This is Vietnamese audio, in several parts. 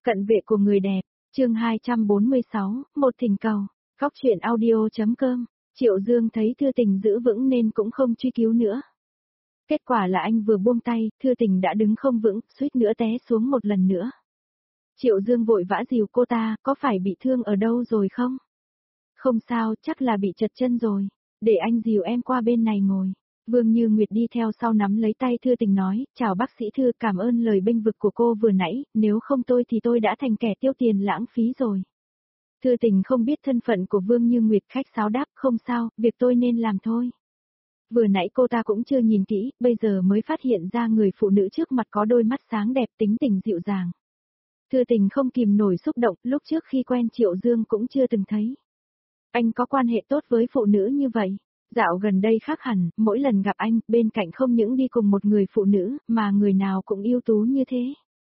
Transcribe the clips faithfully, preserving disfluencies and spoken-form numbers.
Cận vệ của người đẹp, chương hai trăm bốn mươi sáu, một thỉnh cầu, góc truyện audio.com, Triệu Dương thấy Thư Tình giữ vững nên cũng không truy cứu nữa. Kết quả là anh vừa buông tay, Thư Tình đã đứng không vững, suýt nữa té xuống một lần nữa. Triệu Dương vội vã dìu cô ta, có phải bị thương ở đâu rồi không? Không sao, chắc là bị trật chân rồi, để anh dìu em qua bên này ngồi. Vương Như Nguyệt đi theo sau nắm lấy tay Thư Tình nói, chào bác sĩ Thư, cảm ơn lời bênh vực của cô vừa nãy, nếu không tôi thì tôi đã thành kẻ tiêu tiền lãng phí rồi. Thư Tình không biết thân phận của Vương Như Nguyệt, khách sáo đáp, không sao, việc tôi nên làm thôi. Vừa nãy cô ta cũng chưa nhìn kỹ, bây giờ mới phát hiện ra người phụ nữ trước mặt có đôi mắt sáng đẹp, tính tình dịu dàng. Thư Tình không kìm nổi xúc động, lúc trước khi quen Triệu Dương cũng chưa từng thấy. Anh có quan hệ tốt với phụ nữ như vậy. Dạo gần đây khác hẳn, mỗi lần gặp anh, bên cạnh không những đi cùng một người phụ nữ, mà người nào cũng ưu tú như thế.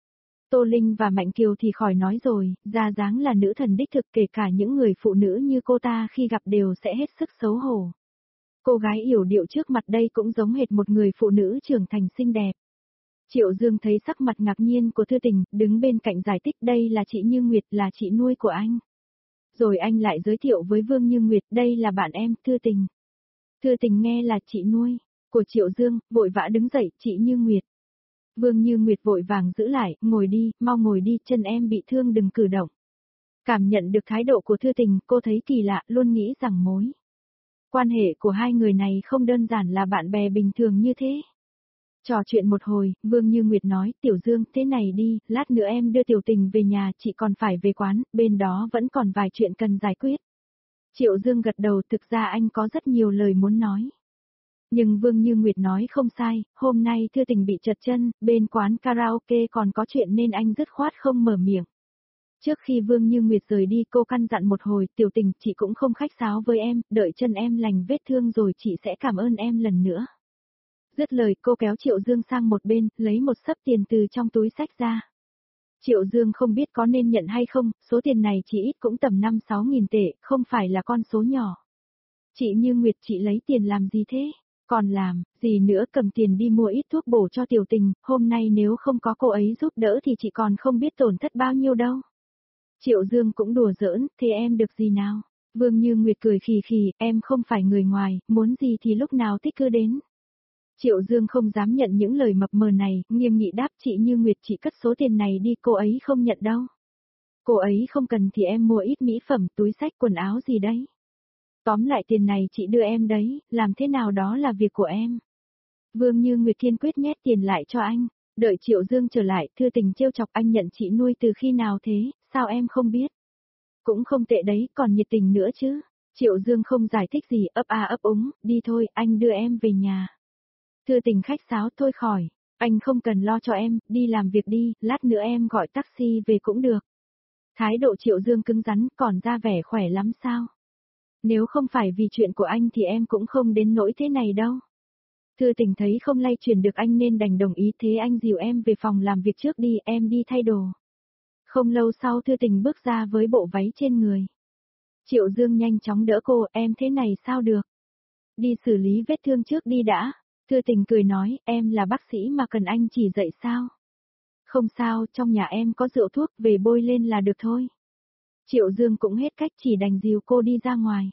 Tô Linh và Mạnh Kiều thì khỏi nói rồi, ra dáng là nữ thần đích thực, kể cả những người phụ nữ như cô ta khi gặp đều sẽ hết sức xấu hổ. Cô gái yểu điệu trước mặt đây cũng giống hệt một người phụ nữ trưởng thành xinh đẹp. Triệu Dương thấy sắc mặt ngạc nhiên của Thư Tình, đứng bên cạnh giải thích đây là chị Như Nguyệt, là chị nuôi của anh. Rồi anh lại giới thiệu với Vương Như Nguyệt, đây là bạn em, Thư Tình. Thư Tình nghe là chị nuôi của Triệu Dương, vội vã đứng dậy, chị Như Nguyệt. Vương Như Nguyệt vội vàng giữ lại, ngồi đi, mau ngồi đi, chân em bị thương đừng cử động. Cảm nhận được thái độ của Thư Tình, cô thấy kỳ lạ, luôn nghĩ rằng mối quan hệ của hai người này không đơn giản là bạn bè bình thường như thế. Trò chuyện một hồi, Vương Như Nguyệt nói, Tiểu Dương, thế này đi, lát nữa em đưa Tiểu Tình về nhà, chị còn phải về quán, bên đó vẫn còn vài chuyện cần giải quyết. Triệu Dương gật đầu, thực ra anh có rất nhiều lời muốn nói. Nhưng Vương Như Nguyệt nói không sai, hôm nay Thư Tình bị trật chân, bên quán karaoke còn có chuyện nên anh dứt khoát không mở miệng. Trước khi Vương Như Nguyệt rời đi cô căn dặn một hồi, Tiểu Tình, chị cũng không khách sáo với em, đợi chân em lành vết thương rồi chị sẽ cảm ơn em lần nữa. Dứt lời cô kéo Triệu Dương sang một bên, lấy một xấp tiền từ trong túi xách ra. Triệu Dương không biết có nên nhận hay không, số tiền này chỉ ít cũng tầm năm sáu nghìn tệ, không phải là con số nhỏ. Chị Như Nguyệt, chị lấy tiền làm gì thế? Còn làm, gì nữa, cầm tiền đi mua ít thuốc bổ cho Tiểu Tình, hôm nay nếu không có cô ấy giúp đỡ thì chị còn không biết tổn thất bao nhiêu đâu. Triệu Dương cũng đùa giỡn, thế em được gì nào? Vương Như Nguyệt cười khì khì, em không phải người ngoài, muốn gì thì lúc nào thích cứ đến. Triệu Dương không dám nhận những lời mập mờ này, nghiêm nghị đáp, chị Như Nguyệt, chị cất số tiền này đi, cô ấy không nhận đâu. Cô ấy không cần thì em mua ít mỹ phẩm, túi xách, quần áo gì đấy. Tóm lại tiền này chị đưa em đấy, làm thế nào đó là việc của em. Vương Như Nguyệt kiên quyết nhét tiền lại cho anh, đợi Triệu Dương trở lại, Thư Tình trêu chọc, anh nhận chị nuôi từ khi nào thế, sao em không biết? Cũng không tệ đấy, còn nhiệt tình nữa chứ. Triệu Dương không giải thích gì, ấp a ấp úng, đi thôi, anh đưa em về nhà. Thư Tình khách sáo, thôi khỏi, anh không cần lo cho em, đi làm việc đi, lát nữa em gọi taxi về cũng được. Thái độ Triệu Dương cứng rắn, còn ra vẻ khỏe lắm sao? Nếu không phải vì chuyện của anh thì em cũng không đến nỗi thế này đâu. Thư Tình thấy không lay chuyển được anh nên đành đồng ý, thế anh dìu em về phòng làm việc trước đi, em đi thay đồ. Không lâu sau Thư Tình bước ra với bộ váy trên người. Triệu Dương nhanh chóng đỡ cô, em thế này sao được? Đi xử lý vết thương trước đi đã. Thư Tình cười nói, em là bác sĩ mà cần anh chỉ dạy sao? Không sao, trong nhà em có rượu thuốc, về bôi lên là được thôi. Triệu Dương cũng hết cách, chỉ đành dìu cô đi ra ngoài.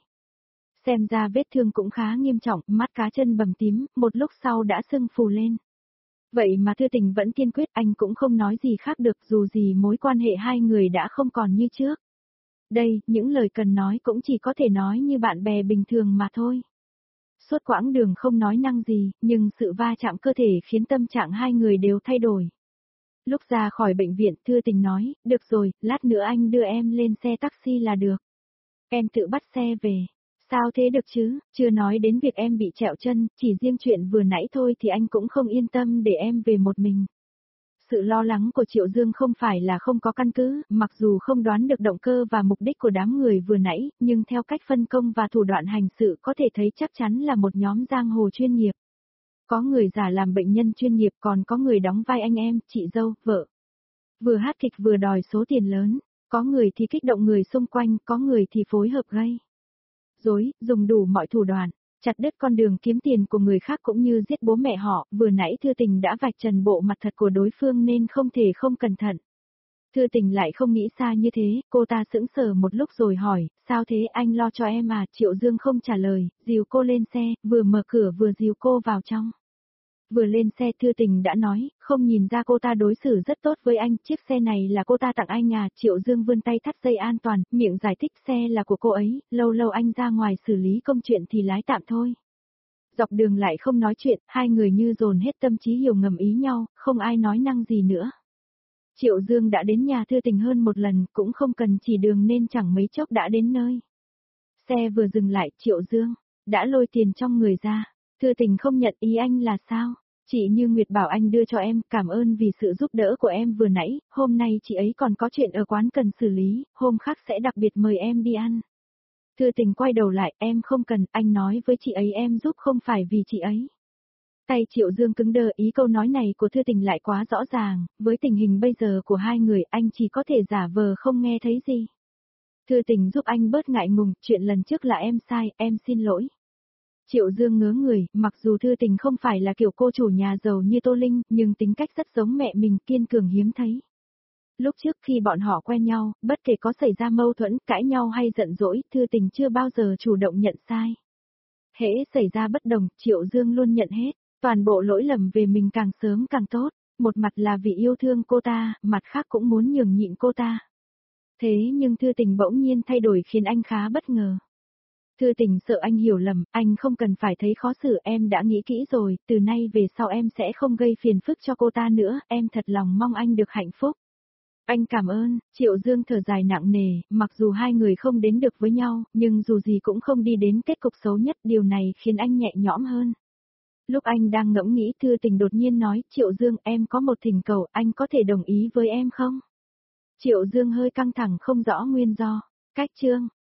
Xem ra vết thương cũng khá nghiêm trọng, mắt cá chân bầm tím, một lúc sau đã sưng phù lên. Vậy mà Thư Tình vẫn kiên quyết, anh cũng không nói gì khác được, dù gì mối quan hệ hai người đã không còn như trước. Đây, những lời cần nói cũng chỉ có thể nói như bạn bè bình thường mà thôi. Suốt quãng đường không nói năng gì, nhưng sự va chạm cơ thể khiến tâm trạng hai người đều thay đổi. Lúc ra khỏi bệnh viện, Thư Tình nói, được rồi, lát nữa anh đưa em lên xe taxi là được. Em tự bắt xe về. Sao thế được chứ, chưa nói đến việc em bị trẹo chân, chỉ riêng chuyện vừa nãy thôi thì anh cũng không yên tâm để em về một mình. Sự lo lắng của Triệu Dương không phải là không có căn cứ, mặc dù không đoán được động cơ và mục đích của đám người vừa nãy, nhưng theo cách phân công và thủ đoạn hành sự có thể thấy chắc chắn là một nhóm giang hồ chuyên nghiệp. Có người giả làm bệnh nhân chuyên nghiệp, còn có người đóng vai anh em, chị dâu, vợ. Vừa hát kịch vừa đòi số tiền lớn, có người thì kích động người xung quanh, có người thì phối hợp gây dối, dùng đủ mọi thủ đoạn, chặt đứt con đường kiếm tiền của người khác cũng như giết bố mẹ họ, vừa nãy Thư Tình đã vạch trần bộ mặt thật của đối phương nên không thể không cẩn thận. Thư tình lại không nghĩ xa như thế, cô ta sững sờ một lúc rồi hỏi, sao thế anh lo cho em à, Triệu Dương không trả lời, dìu cô lên xe, vừa mở cửa vừa dìu cô vào trong. Vừa lên xe Thư tình đã nói, không nhìn ra cô ta đối xử rất tốt với anh, chiếc xe này là cô ta tặng anh à, Triệu Dương vươn tay thắt dây an toàn, miệng giải thích xe là của cô ấy, lâu lâu anh ra ngoài xử lý công chuyện thì lái tạm thôi. Dọc đường lại không nói chuyện, hai người như dồn hết tâm trí hiểu ngầm ý nhau, không ai nói năng gì nữa. Triệu Dương đã đến nhà Thư tình hơn một lần, cũng không cần chỉ đường nên chẳng mấy chốc đã đến nơi. Xe vừa dừng lại, Triệu Dương đã lôi tiền trong người ra. Thư tình không nhận, ý anh là sao? Chị Như Nguyệt bảo anh đưa cho em, cảm ơn vì sự giúp đỡ của em vừa nãy, hôm nay chị ấy còn có chuyện ở quán cần xử lý, hôm khác sẽ đặc biệt mời em đi ăn. Thư tình quay đầu lại, em không cần, anh nói với chị ấy em giúp không phải vì chị ấy. Tay Triệu Dương cứng đờ, ý câu nói này của Thư tình lại quá rõ ràng, với tình hình bây giờ của hai người anh chỉ có thể giả vờ không nghe thấy gì. Thư tình giúp anh bớt ngại ngùng, chuyện lần trước là em sai, em xin lỗi. Triệu Dương ngớ người, mặc dù Thư tình không phải là kiểu cô chủ nhà giàu như Tô Linh, nhưng tính cách rất giống mẹ mình, kiên cường hiếm thấy. Lúc trước khi bọn họ quen nhau, bất kể có xảy ra mâu thuẫn, cãi nhau hay giận dỗi, Thư tình chưa bao giờ chủ động nhận sai. Hễ xảy ra bất đồng, Triệu Dương luôn nhận hết, toàn bộ lỗi lầm về mình càng sớm càng tốt, một mặt là vì yêu thương cô ta, mặt khác cũng muốn nhường nhịn cô ta. Thế nhưng Thư tình bỗng nhiên thay đổi khiến anh khá bất ngờ. Thư tình sợ anh hiểu lầm, anh không cần phải thấy khó xử, em đã nghĩ kỹ rồi, từ nay về sau em sẽ không gây phiền phức cho cô ta nữa, em thật lòng mong anh được hạnh phúc. Anh cảm ơn, Triệu Dương thở dài nặng nề, mặc dù hai người không đến được với nhau, nhưng dù gì cũng không đi đến kết cục xấu nhất, điều này khiến anh nhẹ nhõm hơn. Lúc anh đang ngẫm nghĩ Thư tình đột nhiên nói, Triệu Dương em có một thỉnh cầu, anh có thể đồng ý với em không? Triệu Dương hơi căng thẳng không rõ nguyên do. Cách chương